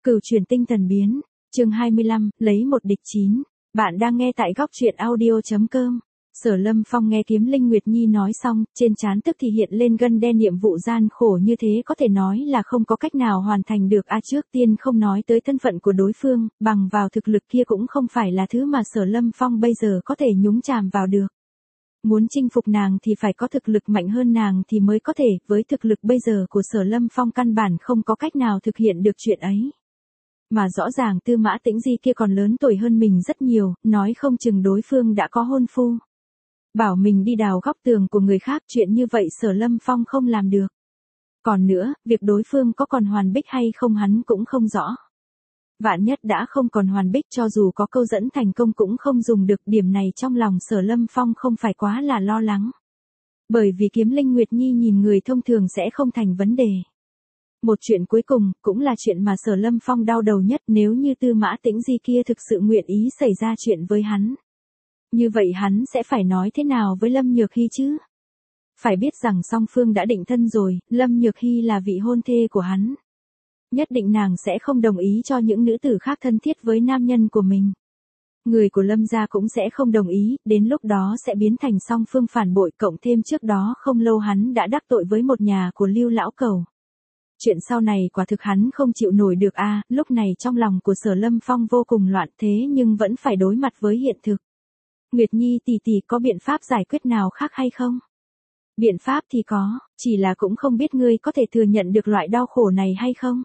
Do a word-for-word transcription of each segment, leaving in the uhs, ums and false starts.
Cửu chuyển tinh thần biến, chương hai mươi lăm, lấy một địch chín. Bạn đang nghe tại góc truyện audio chấm com. Sở Lâm Phong nghe Kiếm Linh Nguyệt Nhi nói xong, trên trán tức thì hiện lên gân đen, nhiệm vụ gian khổ như thế có thể nói là không có cách nào hoàn thành được. A trước tiên không nói tới thân phận của đối phương, bằng vào thực lực kia cũng không phải là thứ mà Sở Lâm Phong bây giờ có thể nhúng chàm vào được. Muốn chinh phục nàng thì phải có thực lực mạnh hơn nàng thì mới có thể, với thực lực bây giờ của Sở Lâm Phong căn bản không có cách nào thực hiện được chuyện ấy. Mà rõ ràng Tư Mã Tĩnh Di kia còn lớn tuổi hơn mình rất nhiều, nói không chừng đối phương đã có hôn phu. Bảo mình đi đào góc tường của người khác, chuyện như vậy Sở Lâm Phong không làm được. Còn nữa, việc đối phương có còn Hoàn Bích hay không hắn cũng không rõ. Vạn nhất đã không còn Hoàn Bích, cho dù có câu dẫn thành công cũng không dùng được, điểm này trong lòng Sở Lâm Phong không phải quá là lo lắng. Bởi vì Kiếm Linh Nguyệt Nhi nhìn người thông thường sẽ không thành vấn đề. Một chuyện cuối cùng, cũng là chuyện mà Sở Lâm Phong đau đầu nhất, nếu như Tư Mã Tĩnh Di kia thực sự nguyện ý xảy ra chuyện với hắn. Như vậy hắn sẽ phải nói thế nào với Lâm Nhược Hy chứ? Phải biết rằng song phương đã định thân rồi, Lâm Nhược Hy là vị hôn thê của hắn. Nhất định nàng sẽ không đồng ý cho những nữ tử khác thân thiết với nam nhân của mình. Người của Lâm gia cũng sẽ không đồng ý, đến lúc đó sẽ biến thành song phương phản bội, cộng thêm trước đó không lâu hắn đã đắc tội với một nhà của Lưu lão cầu. Chuyện sau này quả thực hắn không chịu nổi được a, lúc này trong lòng của Sở Lâm Phong vô cùng loạn, thế nhưng vẫn phải đối mặt với hiện thực. Nguyệt Nhi tỷ tỷ, có biện pháp giải quyết nào khác hay không? Biện pháp thì có, chỉ là cũng không biết ngươi có thể thừa nhận được loại đau khổ này hay không?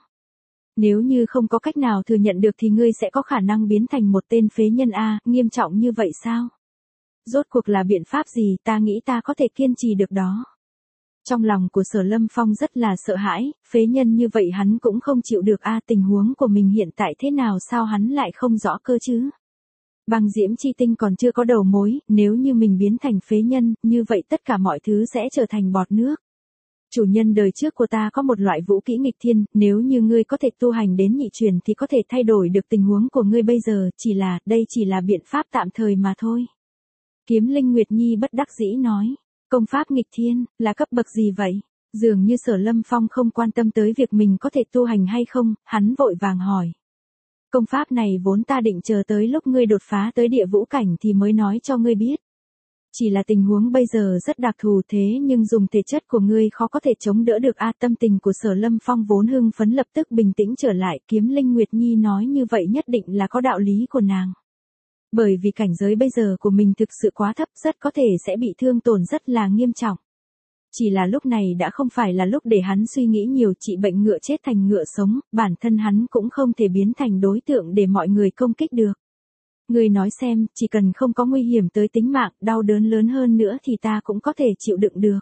Nếu như không có cách nào thừa nhận được thì ngươi sẽ có khả năng biến thành một tên phế nhân a, nghiêm trọng như vậy sao? Rốt cuộc là biện pháp gì, ta nghĩ ta có thể kiên trì được đó. Trong lòng của Sở Lâm Phong rất là sợ hãi, phế nhân như vậy hắn cũng không chịu được a, tình huống của mình hiện tại thế nào sao hắn lại không rõ cơ chứ? Băng diễm chi tinh còn chưa có đầu mối, nếu như mình biến thành phế nhân, như vậy tất cả mọi thứ sẽ trở thành bọt nước. Chủ nhân đời trước của ta có một loại vũ kỹ nghịch thiên, nếu như ngươi có thể tu hành đến nhị truyền thì có thể thay đổi được tình huống của ngươi bây giờ, chỉ là, đây chỉ là biện pháp tạm thời mà thôi. Kiếm Linh Nguyệt Nhi bất đắc dĩ nói, công pháp nghịch thiên, là cấp bậc gì vậy? Dường như Sở Lâm Phong không quan tâm tới việc mình có thể tu hành hay không, hắn vội vàng hỏi. Công pháp này vốn ta định chờ tới lúc ngươi đột phá tới địa vũ cảnh thì mới nói cho ngươi biết. Chỉ là tình huống bây giờ rất đặc thù, thế nhưng dùng thể chất của ngươi khó có thể chống đỡ được a. Tâm tình của Sở Lâm Phong vốn hưng phấn lập tức bình tĩnh trở lại, Kiếm Linh Nguyệt Nhi nói như vậy nhất định là có đạo lý của nàng. Bởi vì cảnh giới bây giờ của mình thực sự quá thấp, rất có thể sẽ bị thương tổn rất là nghiêm trọng. Chỉ là lúc này đã không phải là lúc để hắn suy nghĩ nhiều, trị bệnh ngựa chết thành ngựa sống, bản thân hắn cũng không thể biến thành đối tượng để mọi người công kích được. Người nói xem, chỉ cần không có nguy hiểm tới tính mạng, đau đớn lớn hơn nữa thì ta cũng có thể chịu đựng được.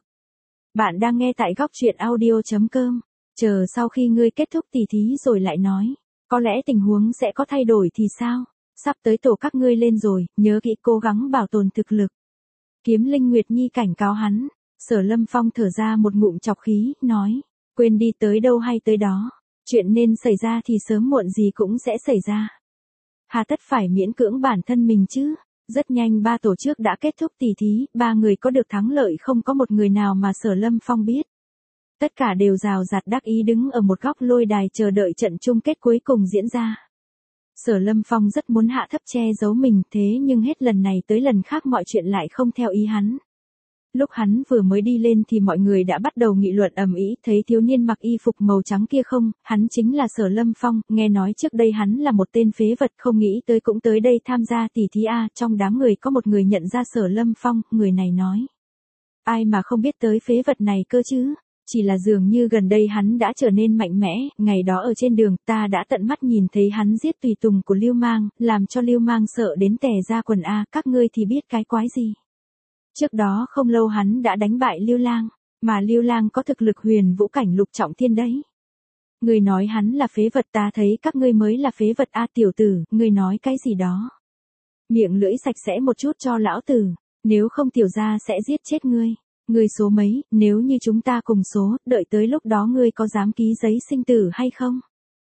Bạn đang nghe tại góc truyện audio chấm com, chờ sau khi ngươi kết thúc tỉ thí rồi lại nói, có lẽ tình huống sẽ có thay đổi thì sao? Sắp tới tổ các ngươi lên rồi, nhớ kỹ cố gắng bảo tồn thực lực. Kiếm Linh Nguyệt Nhi cảnh cáo hắn. Sở Lâm Phong thở ra một ngụm chọc khí, nói, quên đi, tới đâu hay tới đó, chuyện nên xảy ra thì sớm muộn gì cũng sẽ xảy ra. Hà tất phải miễn cưỡng bản thân mình chứ? Rất nhanh ba tổ trước đã kết thúc tỉ thí, ba người có được thắng lợi không có một người nào mà Sở Lâm Phong biết. Tất cả đều rào rạt đắc ý đứng ở một góc lôi đài chờ đợi trận chung kết cuối cùng diễn ra. Sở Lâm Phong rất muốn hạ thấp che giấu mình, thế nhưng hết lần này tới lần khác mọi chuyện lại không theo ý hắn. Lúc hắn vừa mới đi lên thì mọi người đã bắt đầu nghị luận ầm ĩ, thấy thiếu niên mặc y phục màu trắng kia không, hắn chính là Sở Lâm Phong, nghe nói trước đây hắn là một tên phế vật, không nghĩ tới cũng tới đây tham gia tỉ thí a. Trong đám người có một người nhận ra Sở Lâm Phong, người này nói, ai mà không biết tới phế vật này cơ chứ, chỉ là dường như gần đây hắn đã trở nên mạnh mẽ, ngày đó ở trên đường ta đã tận mắt nhìn thấy hắn giết tùy tùng của Lưu Mang, làm cho Lưu Mang sợ đến tè ra quần a. Các ngươi thì biết cái quái gì? Trước đó không lâu hắn đã đánh bại Lưu Lang, mà Lưu Lang có thực lực huyền vũ cảnh lục trọng thiên đấy. Người nói hắn là phế vật, ta thấy các ngươi mới là phế vật a. Tiểu tử, ngươi nói cái gì đó? Miệng lưỡi sạch sẽ một chút cho lão tử, nếu không tiểu gia sẽ giết chết ngươi. Ngươi số mấy, nếu như chúng ta cùng số, đợi tới lúc đó ngươi có dám ký giấy sinh tử hay không?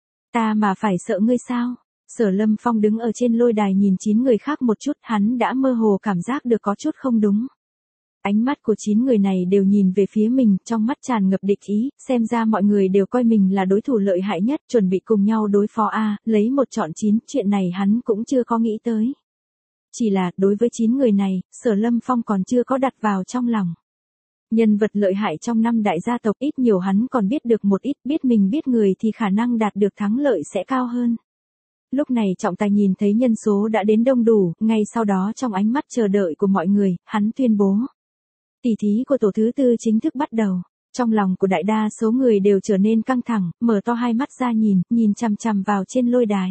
Ta mà phải sợ ngươi sao? Sở Lâm Phong đứng ở trên lôi đài nhìn chín người khác một chút, hắn đã mơ hồ cảm giác được có chút không đúng. Ánh mắt của chín người này đều nhìn về phía mình, trong mắt tràn ngập địch ý, xem ra mọi người đều coi mình là đối thủ lợi hại nhất, chuẩn bị cùng nhau đối phó a, lấy một chọn chín, chuyện này hắn cũng chưa có nghĩ tới. Chỉ là, đối với chín người này, Sở Lâm Phong còn chưa có đặt vào trong lòng. Nhân vật lợi hại trong năm đại gia tộc ít nhiều hắn còn biết được một ít, biết mình biết người thì khả năng đạt được thắng lợi sẽ cao hơn. Lúc này trọng tài nhìn thấy nhân số đã đến đông đủ, ngay sau đó trong ánh mắt chờ đợi của mọi người, hắn tuyên bố. Tỷ thí của tổ thứ tư chính thức bắt đầu. Trong lòng của đại đa số người đều trở nên căng thẳng, mở to hai mắt ra nhìn, nhìn chằm chằm vào trên lôi đài.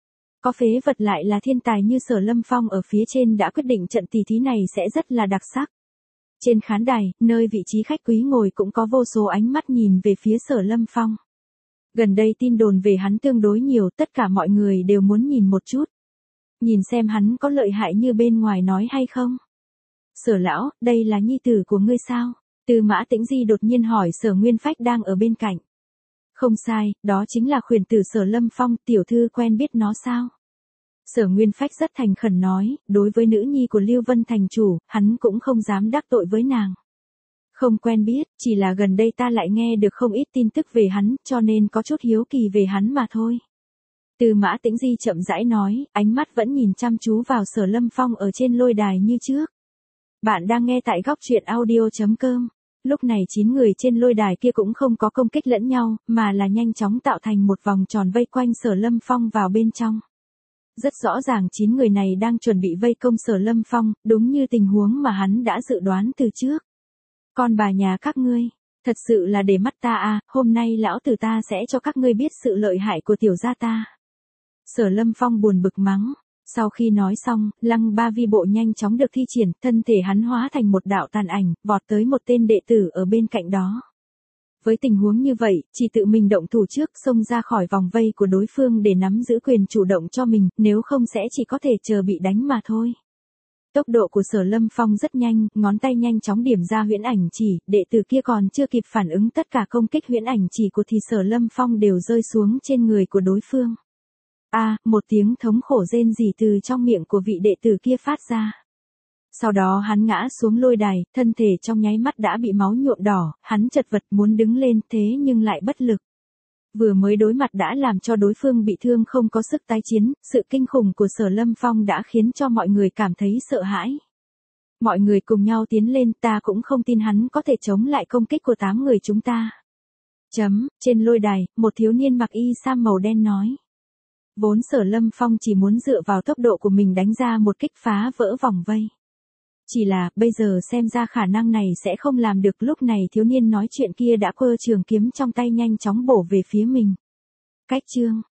Có phế vật lại là thiên tài như Sở Lâm Phong ở phía trên đã quyết định trận tỷ thí này sẽ rất là đặc sắc. Trên khán đài, nơi vị trí khách quý ngồi cũng có vô số ánh mắt nhìn về phía Sở Lâm Phong. Gần đây tin đồn về hắn tương đối nhiều, tất cả mọi người đều muốn nhìn một chút. Nhìn xem hắn có lợi hại như bên ngoài nói hay không. Sở lão, đây là nhi tử của ngươi sao? Tư Mã Tĩnh Di đột nhiên hỏi Sở Nguyên Phách đang ở bên cạnh. Không sai, đó chính là khuyển tử Sở Lâm Phong, tiểu thư quen biết nó sao? Sở Nguyên Phách rất thành khẩn nói, đối với nữ nhi của Lưu Vân thành chủ, hắn cũng không dám đắc tội với nàng. Không quen biết, chỉ là gần đây ta lại nghe được không ít tin tức về hắn, cho nên có chút hiếu kỳ về hắn mà thôi. Tư Mã Tĩnh Di chậm rãi nói, ánh mắt vẫn nhìn chăm chú vào Sở Lâm Phong ở trên lôi đài như trước. Bạn đang nghe tại góc truyện audio chấm com. Lúc này chín người trên lôi đài kia cũng không có công kích lẫn nhau, mà là nhanh chóng tạo thành một vòng tròn vây quanh Sở Lâm Phong vào bên trong. Rất rõ ràng chín người này đang chuẩn bị vây công Sở Lâm Phong, đúng như tình huống mà hắn đã dự đoán từ trước. Con bà nhà các ngươi, thật sự là để mắt ta à, hôm nay lão tử ta sẽ cho các ngươi biết sự lợi hại của tiểu gia ta. Sở Lâm Phong buồn bực mắng. Sau khi nói xong, lăng ba vi bộ nhanh chóng được thi triển, thân thể hắn hóa thành một đạo tàn ảnh, vọt tới một tên đệ tử ở bên cạnh đó. Với tình huống như vậy, chỉ tự mình động thủ trước, xông ra khỏi vòng vây của đối phương để nắm giữ quyền chủ động cho mình, nếu không sẽ chỉ có thể chờ bị đánh mà thôi. Tốc độ của Sở Lâm Phong rất nhanh, ngón tay nhanh chóng điểm ra huyễn ảnh chỉ, đệ tử kia còn chưa kịp phản ứng tất cả công kích huyễn ảnh chỉ của thì Sở Lâm Phong đều rơi xuống trên người của đối phương. A, à, một tiếng thống khổ rên rỉ từ trong miệng của vị đệ tử kia phát ra. Sau đó hắn ngã xuống lôi đài, thân thể trong nháy mắt đã bị máu nhuộm đỏ, hắn chật vật muốn đứng lên thế nhưng lại bất lực. Vừa mới đối mặt đã làm cho đối phương bị thương không có sức tái chiến, sự kinh khủng của Sở Lâm Phong đã khiến cho mọi người cảm thấy sợ hãi. Mọi người cùng nhau tiến lên, ta cũng không tin hắn có thể chống lại công kích của tám người chúng ta. Chấm, trên lôi đài, một thiếu niên mặc y sam màu đen nói. Vốn Sở Lâm Phong chỉ muốn dựa vào tốc độ của mình đánh ra một kích phá vỡ vòng vây. Chỉ là, bây giờ xem ra khả năng này sẽ không làm được, lúc này thiếu niên nói chuyện kia đã quơ trường kiếm trong tay nhanh chóng bổ về phía mình. Cách chương,